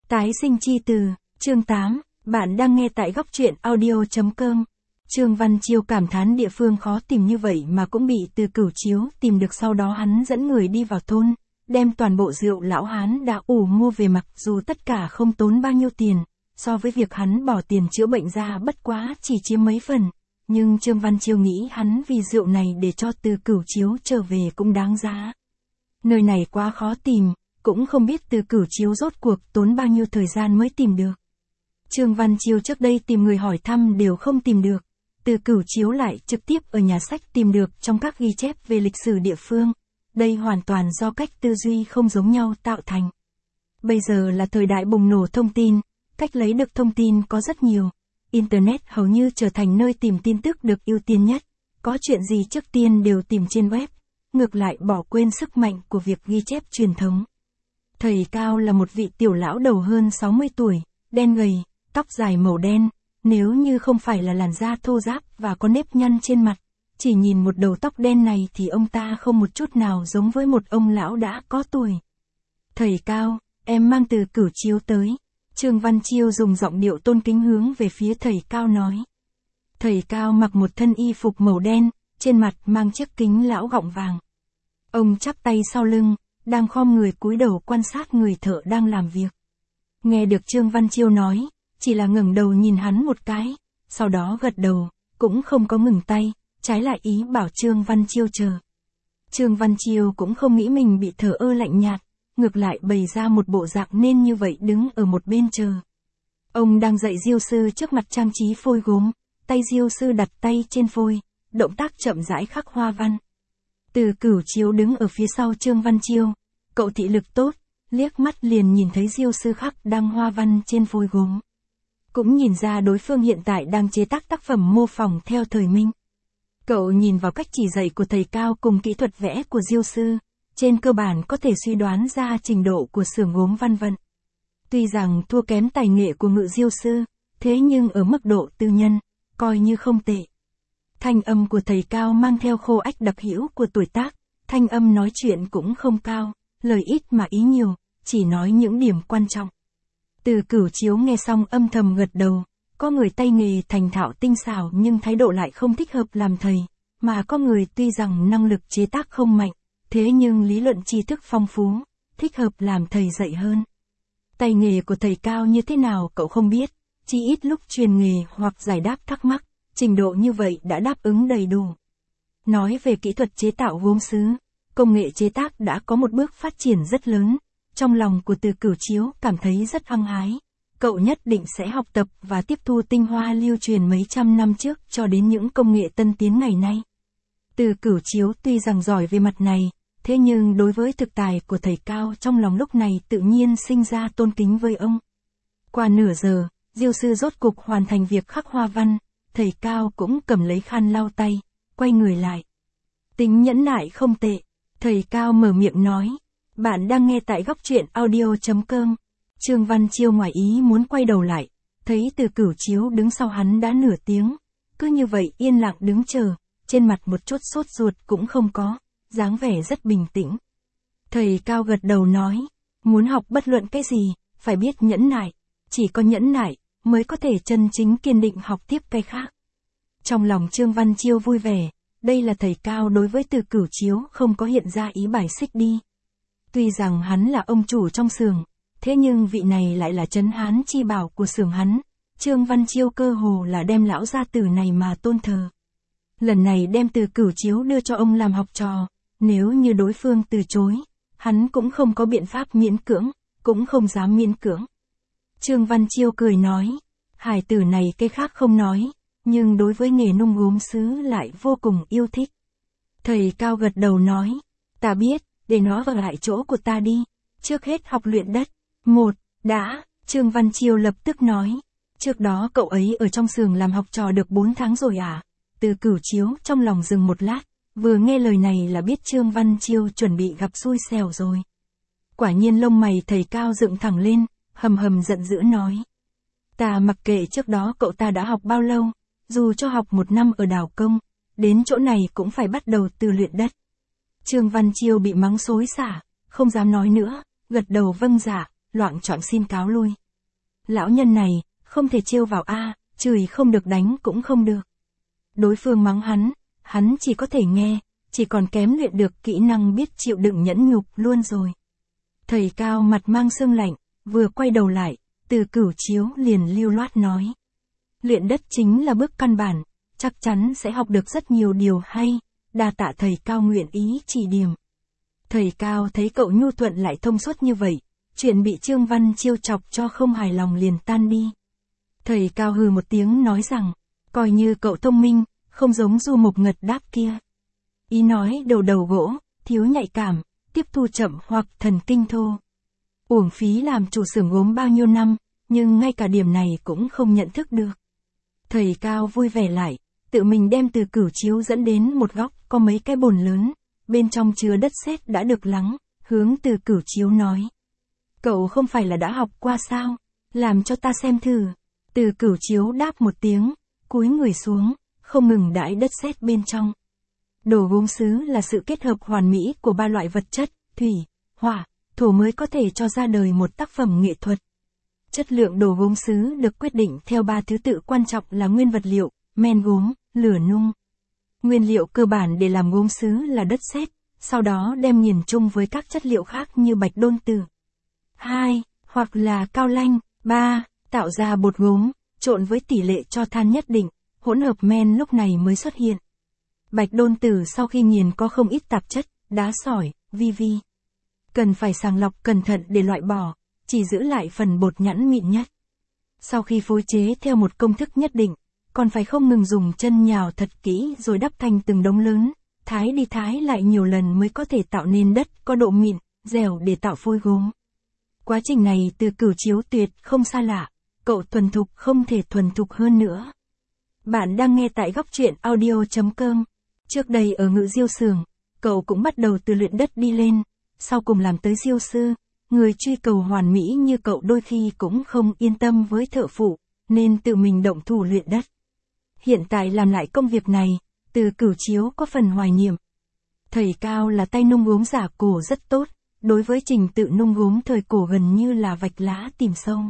Tái sinh chi từ, chương 8, bạn đang nghe tại góc truyện audio.com. Trương Văn Chiêu cảm thán địa phương khó tìm như vậy mà cũng bị Từ Cửu Chiếu tìm được, sau đó hắn dẫn người đi vào thôn, đem toàn bộ rượu lão hán đã ủ mua về, mặc dù tất cả không tốn bao nhiêu tiền, so với việc hắn bỏ tiền chữa bệnh ra bất quá chỉ chiếm mấy phần, nhưng Trương Văn Chiêu nghĩ hắn vì rượu này để cho Từ Cửu Chiếu trở về cũng đáng giá. Nơi này quá khó tìm, cũng không biết Từ Cửu Chiếu rốt cuộc tốn bao nhiêu thời gian mới tìm được. Trương Văn Chiêu trước đây tìm người hỏi thăm đều không tìm được, Từ Cửu Chiếu lại trực tiếp ở nhà sách tìm được trong các ghi chép về lịch sử địa phương. Đây hoàn toàn do cách tư duy không giống nhau tạo thành. Bây giờ là thời đại bùng nổ thông tin, cách lấy được thông tin có rất nhiều. Internet hầu như trở thành nơi tìm tin tức được ưu tiên nhất, có chuyện gì trước tiên đều tìm trên web, ngược lại bỏ quên sức mạnh của việc ghi chép truyền thống. Thầy Cao là một vị tiểu lão đầu hơn 60 tuổi, đen gầy, tóc dài màu đen, nếu như không phải là làn da thô ráp và có nếp nhăn trên mặt, chỉ nhìn một đầu tóc đen này thì ông ta không một chút nào giống với một ông lão đã có tuổi. Thầy Cao, em mang Từ Cửu Chiếu tới. Trương Văn Chiêu dùng giọng điệu tôn kính hướng về phía thầy Cao nói. Thầy Cao mặc một thân y phục màu đen, trên mặt mang chiếc kính lão gọng vàng. Ông chắp tay sau lưng, đang khom người cúi đầu quan sát người thợ đang làm việc. Nghe được Trương Văn Chiêu nói, chỉ là ngẩng đầu nhìn hắn một cái, sau đó gật đầu, cũng không có ngừng tay, trái lại ý bảo Trương Văn Chiêu chờ. Trương Văn Chiêu cũng không nghĩ mình bị thờ ơ lạnh nhạt, ngược lại bày ra một bộ dạng nên như vậy đứng ở một bên chờ. Ông đang dạy diêu sư trước mặt trang trí phôi gốm, tay diêu sư đặt tay trên phôi, động tác chậm rãi khắc hoa văn. Từ Cửu Chiếu đứng ở phía sau Trương Văn Chiêu, cậu thị lực tốt, liếc mắt liền nhìn thấy diêu sư khắc đang hoa văn trên phôi gốm. Cũng nhìn ra đối phương hiện tại đang chế tác tác phẩm mô phỏng theo thời Minh. Cậu nhìn vào cách chỉ dạy của thầy Cao cùng kỹ thuật vẽ của diêu sư, trên cơ bản có thể suy đoán ra trình độ của xưởng gốm văn vận. Tuy rằng thua kém tài nghệ của Ngự diêu sư, thế nhưng ở mức độ tư nhân, coi như không tệ. Thanh âm của thầy Cao mang theo khô ách đặc hữu của tuổi tác, thanh âm nói chuyện cũng không cao, lời ít mà ý nhiều, chỉ nói những điểm quan trọng. Từ Cửu Chiếu nghe xong âm thầm gật đầu, có người tay nghề thành thạo tinh xảo nhưng thái độ lại không thích hợp làm thầy, mà có người tuy rằng năng lực chế tác không mạnh, thế nhưng lý luận tri thức phong phú, thích hợp làm thầy dạy hơn. Tay nghề của thầy Cao như thế nào cậu không biết, chỉ ít lúc truyền nghề hoặc giải đáp thắc mắc, trình độ như vậy đã đáp ứng đầy đủ. Nói về kỹ thuật chế tạo gốm sứ, công nghệ chế tác đã có một bước phát triển rất lớn, trong lòng của Từ Cửu Chiếu cảm thấy rất hăng hái. Cậu nhất định sẽ học tập và tiếp thu tinh hoa lưu truyền mấy trăm năm trước cho đến những công nghệ tân tiến ngày nay. Từ Cửu Chiếu tuy rằng giỏi về mặt này, thế nhưng đối với thực tài của thầy Cao trong lòng lúc này tự nhiên sinh ra tôn kính với ông. Qua nửa giờ, diêu sư rốt cục hoàn thành việc khắc hoa văn, thầy Cao cũng cầm lấy khăn lau tay, quay người lại. Tính nhẫn nại không tệ, thầy Cao mở miệng nói. Bạn đang nghe tại góc truyện audio.com. Trương Văn Chiêu ngoài ý muốn quay đầu lại, thấy Từ Cửu Chiếu đứng sau hắn đã nửa tiếng, cứ như vậy yên lặng đứng chờ, trên mặt một chút sốt ruột cũng không có, dáng vẻ rất bình tĩnh. Thầy Cao gật đầu nói, muốn học bất luận cái gì, phải biết nhẫn nại, chỉ có nhẫn nại mới có thể chân chính kiên định học tiếp cái khác. Trong lòng Trương Văn Chiêu vui vẻ, đây là thầy Cao đối với Từ Cửu Chiếu không có hiện ra ý bài xích đi. Tuy rằng hắn là ông chủ trong xưởng, thế nhưng vị này lại là trấn hán chi bảo của xưởng hắn, Trương Văn Chiêu cơ hồ là đem lão gia tử này mà tôn thờ. Lần này đem Từ Cửu Chiếu đưa cho ông làm học trò, nếu như đối phương từ chối, hắn cũng không có biện pháp miễn cưỡng, cũng không dám miễn cưỡng. Trương Văn Chiêu cười nói, hải tử này cái khác không nói, nhưng đối với nghề nung gốm sứ lại vô cùng yêu thích. Thầy Cao gật đầu nói, ta biết, để nó vào lại chỗ của ta đi, trước hết học luyện đất. Đã, Trương Văn Chiêu lập tức nói, trước đó cậu ấy ở trong xưởng làm học trò được 4 tháng rồi à? Từ Cửu Chiếu trong lòng dừng một lát, vừa nghe lời này là biết Trương Văn Chiêu chuẩn bị gặp xui xẻo rồi. Quả nhiên lông mày thầy Cao dựng thẳng lên, hầm hầm giận dữ nói. Ta mặc kệ trước đó cậu ta đã học bao lâu, dù cho học 1 năm ở đào công, đến chỗ này cũng phải bắt đầu từ luyện đất. Trương Văn Chiêu bị mắng xối xả, không dám nói nữa, gật đầu vâng dạ, loạng choạng xin cáo lui. Lão nhân này, không thể trêu vào a, chửi không được đánh cũng không được. Đối phương mắng hắn chỉ có thể nghe, chỉ còn kém luyện được kỹ năng biết chịu đựng nhẫn nhục luôn rồi. Thầy Cao mặt mang sương lạnh, vừa quay đầu lại, Từ Cửu Chiếu liền lưu loát nói. Luyện đất chính là bước căn bản, chắc chắn sẽ học được rất nhiều điều hay, đa tạ thầy Cao nguyện ý chỉ điểm. Thầy Cao thấy cậu nhu thuận lại thông suốt như vậy, chuyện bị Trương Văn Chiêu chọc cho không hài lòng liền tan đi. Thầy Cao hừ một tiếng nói rằng, coi như cậu thông minh, không giống Du Mục Ngật Đáp kia. Ý nói đầu gỗ, thiếu nhạy cảm, tiếp thu chậm hoặc thần kinh thô. Uổng phí làm chủ xưởng gốm bao nhiêu năm, nhưng ngay cả điểm này cũng không nhận thức được. Thầy Cao vui vẻ lại, tự mình đem Từ Cửu Chiếu dẫn đến một góc có mấy cái bồn lớn, bên trong chứa đất sét đã được lắng, hướng Từ Cửu Chiếu nói. Cậu không phải là đã học qua sao, làm cho ta xem thử. Từ Cửu Chiếu đáp một tiếng, cúi người xuống, không ngừng đãi đất sét bên trong. Đồ gốm sứ là sự kết hợp hoàn mỹ của ba loại vật chất, thủy, hỏa, thổ mới có thể cho ra đời một tác phẩm nghệ thuật. Chất lượng đồ gốm sứ được quyết định theo ba thứ tự quan trọng là nguyên vật liệu, men gốm, lửa nung. Nguyên liệu cơ bản để làm gốm sứ là đất sét, sau đó đem nghiền chung với các chất liệu khác như bạch đôn tử. 2. Hoặc là cao lanh. 3. Tạo ra bột gốm, trộn với tỷ lệ cho than nhất định, hỗn hợp men lúc này mới xuất hiện. Bạch đôn tử sau khi nghiền có không ít tạp chất, đá sỏi, vi. Cần phải sàng lọc cẩn thận để loại bỏ, chỉ giữ lại phần bột nhẵn mịn nhất. Sau khi phối chế theo một công thức nhất định, còn phải không ngừng dùng chân nhào thật kỹ rồi đắp thành từng đống lớn, thái đi thái lại nhiều lần mới có thể tạo nên đất có độ mịn, dẻo để tạo phôi gốm. Quá trình này Từ Cửu Chiếu tuyệt không xa lạ, cậu thuần thục không thể thuần thục hơn nữa. Bạn đang nghe tại góc truyện audio.com. Trước đây ở Ngự Diêu xưởng, cậu cũng bắt đầu từ luyện đất đi lên, sau cùng làm tới diêu sư. Người truy cầu hoàn mỹ như cậu đôi khi cũng không yên tâm với thợ phụ, nên tự mình động thủ luyện đất. Hiện tại làm lại công việc này, Từ Cửu Chiếu có phần hoài niệm. Thầy Cao là tay nung gốm giả cổ rất tốt, đối với trình tự nung gốm thời cổ gần như là vạch lá tìm sâu.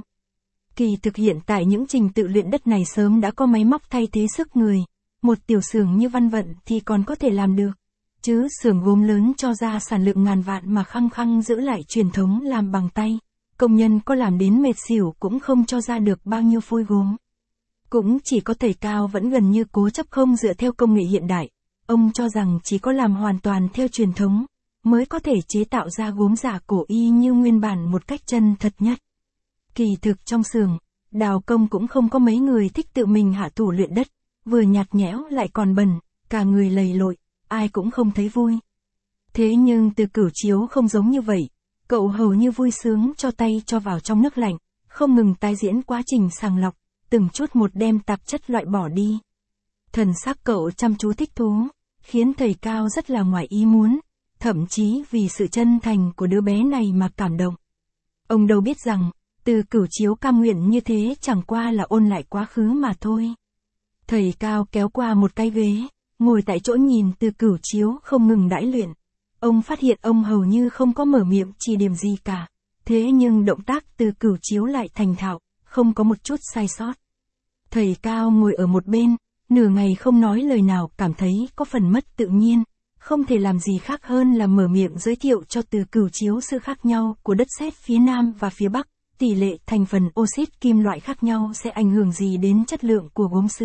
Kỳ thực hiện tại những trình tự luyện đất này sớm đã có máy móc thay thế sức người, một tiểu xưởng như Văn Vận thì còn có thể làm được. Chứ xưởng gốm lớn cho ra sản lượng ngàn vạn mà khăng khăng giữ lại truyền thống làm bằng tay, công nhân có làm đến mệt xỉu cũng không cho ra được bao nhiêu phôi gốm. Cũng chỉ có thầy Cao vẫn gần như cố chấp không dựa theo công nghệ hiện đại, ông cho rằng chỉ có làm hoàn toàn theo truyền thống, mới có thể chế tạo ra gốm giả cổ y như nguyên bản một cách chân thật nhất. Kỳ thực trong xưởng, đào công cũng không có mấy người thích tự mình hạ thủ luyện đất, vừa nhạt nhẽo lại còn bẩn, cả người lầy lội, ai cũng không thấy vui. Thế nhưng Từ Cửu Chiếu không giống như vậy, cậu hầu như vui sướng cho tay cho vào trong nước lạnh, không ngừng tái diễn quá trình sàng lọc, từng chút một đem tạp chất loại bỏ đi. Thần sắc cậu chăm chú thích thú, khiến thầy Cao rất là ngoài ý muốn, thậm chí vì sự chân thành của đứa bé này mà cảm động. Ông đâu biết rằng, Từ Cửu Chiếu cam nguyện như thế chẳng qua là ôn lại quá khứ mà thôi. Thầy Cao kéo qua một cái ghế, ngồi tại chỗ nhìn Từ Cửu Chiếu không ngừng đãi luyện. Ông phát hiện ông hầu như không có mở miệng chỉ điểm gì cả. Thế nhưng động tác Từ Cửu Chiếu lại thành thạo, không có một chút sai sót. Thầy Cao ngồi ở một bên, nửa ngày không nói lời nào, cảm thấy có phần mất tự nhiên. Không thể làm gì khác hơn là mở miệng giới thiệu cho Từ Cửu Chiếu sự khác nhau của đất sét phía Nam và phía Bắc. Tỷ lệ thành phần oxit kim loại khác nhau sẽ ảnh hưởng gì đến chất lượng của gốm sứ.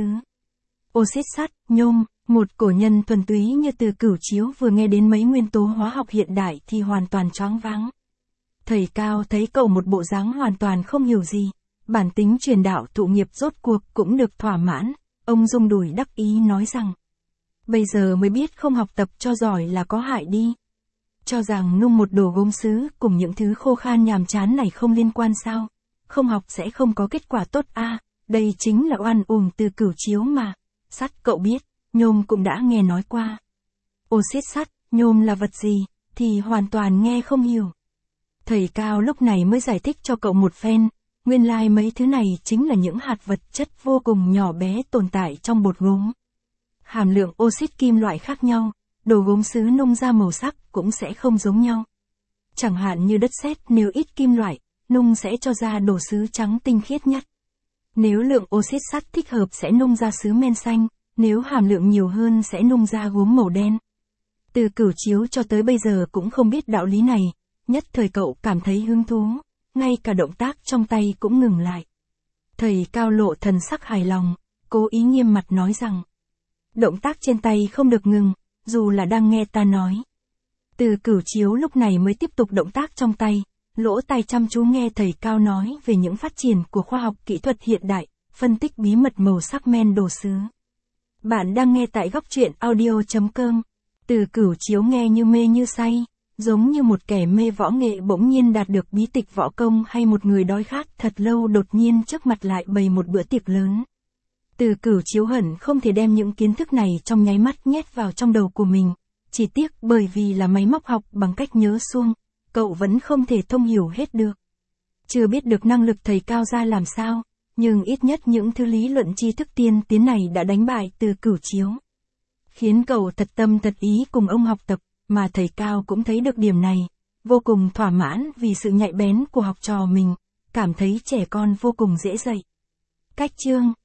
Oxit sắt, nhôm, một cổ nhân thuần túy như Từ Cửu Chiếu vừa nghe đến mấy nguyên tố hóa học hiện đại thì hoàn toàn choáng váng. Thầy Cao thấy cậu một bộ dáng hoàn toàn không hiểu gì, bản tính truyền đạo thụ nghiệp rốt cuộc cũng được thỏa mãn, ông rung đùi đắc ý nói rằng, bây giờ mới biết không học tập cho giỏi là có hại đi. Cho rằng nung một đồ gốm sứ cùng những thứ khô khan nhàm chán này không liên quan sao, không học sẽ không có kết quả tốt a, đây chính là oan uổng Từ Cửu Chiếu mà. Sắt cậu biết, nhôm cũng đã nghe nói qua. Oxit sắt, nhôm là vật gì, thì hoàn toàn nghe không hiểu. Thầy Cao lúc này mới giải thích cho cậu một phen, nguyên lai mấy thứ này chính là những hạt vật chất vô cùng nhỏ bé tồn tại trong bột gốm. Hàm lượng oxit kim loại khác nhau, đồ gốm sứ nung ra màu sắc cũng sẽ không giống nhau. Chẳng hạn như đất sét nếu ít kim loại, nung sẽ cho ra đồ sứ trắng tinh khiết nhất. Nếu lượng oxit sắt thích hợp sẽ nung ra sứ men xanh, nếu hàm lượng nhiều hơn sẽ nung ra gốm màu đen. Từ Cửu Chiếu cho tới bây giờ cũng không biết đạo lý này, nhất thời cậu cảm thấy hứng thú, ngay cả động tác trong tay cũng ngừng lại. Thầy Cao lộ thần sắc hài lòng, cố ý nghiêm mặt nói rằng, động tác trên tay không được ngừng, dù là đang nghe ta nói. Từ Cửu Chiếu lúc này mới tiếp tục động tác trong tay, lỗ tai chăm chú nghe thầy Cao nói về những phát triển của khoa học kỹ thuật hiện đại, phân tích bí mật màu sắc men đồ sứ. Bạn đang nghe tại góc truyện audio.com. Từ Cửu Chiếu nghe như mê như say, giống như một kẻ mê võ nghệ bỗng nhiên đạt được bí tịch võ công hay một người đói khát thật lâu đột nhiên trước mặt lại bày một bữa tiệc lớn. Từ Cửu Chiếu hận không thể đem những kiến thức này trong nháy mắt nhét vào trong đầu của mình, chỉ tiếc bởi vì là máy móc học bằng cách nhớ suông, cậu vẫn không thể thông hiểu hết được. Chưa biết được năng lực thầy Cao ra làm sao, nhưng ít nhất những thứ lý luận tri thức tiên tiến này đã đánh bại Từ Cửu Chiếu. Khiến cậu thật tâm thật ý cùng ông học tập, mà thầy Cao cũng thấy được điểm này, vô cùng thỏa mãn vì sự nhạy bén của học trò mình, cảm thấy trẻ con vô cùng dễ dạy. Cách chương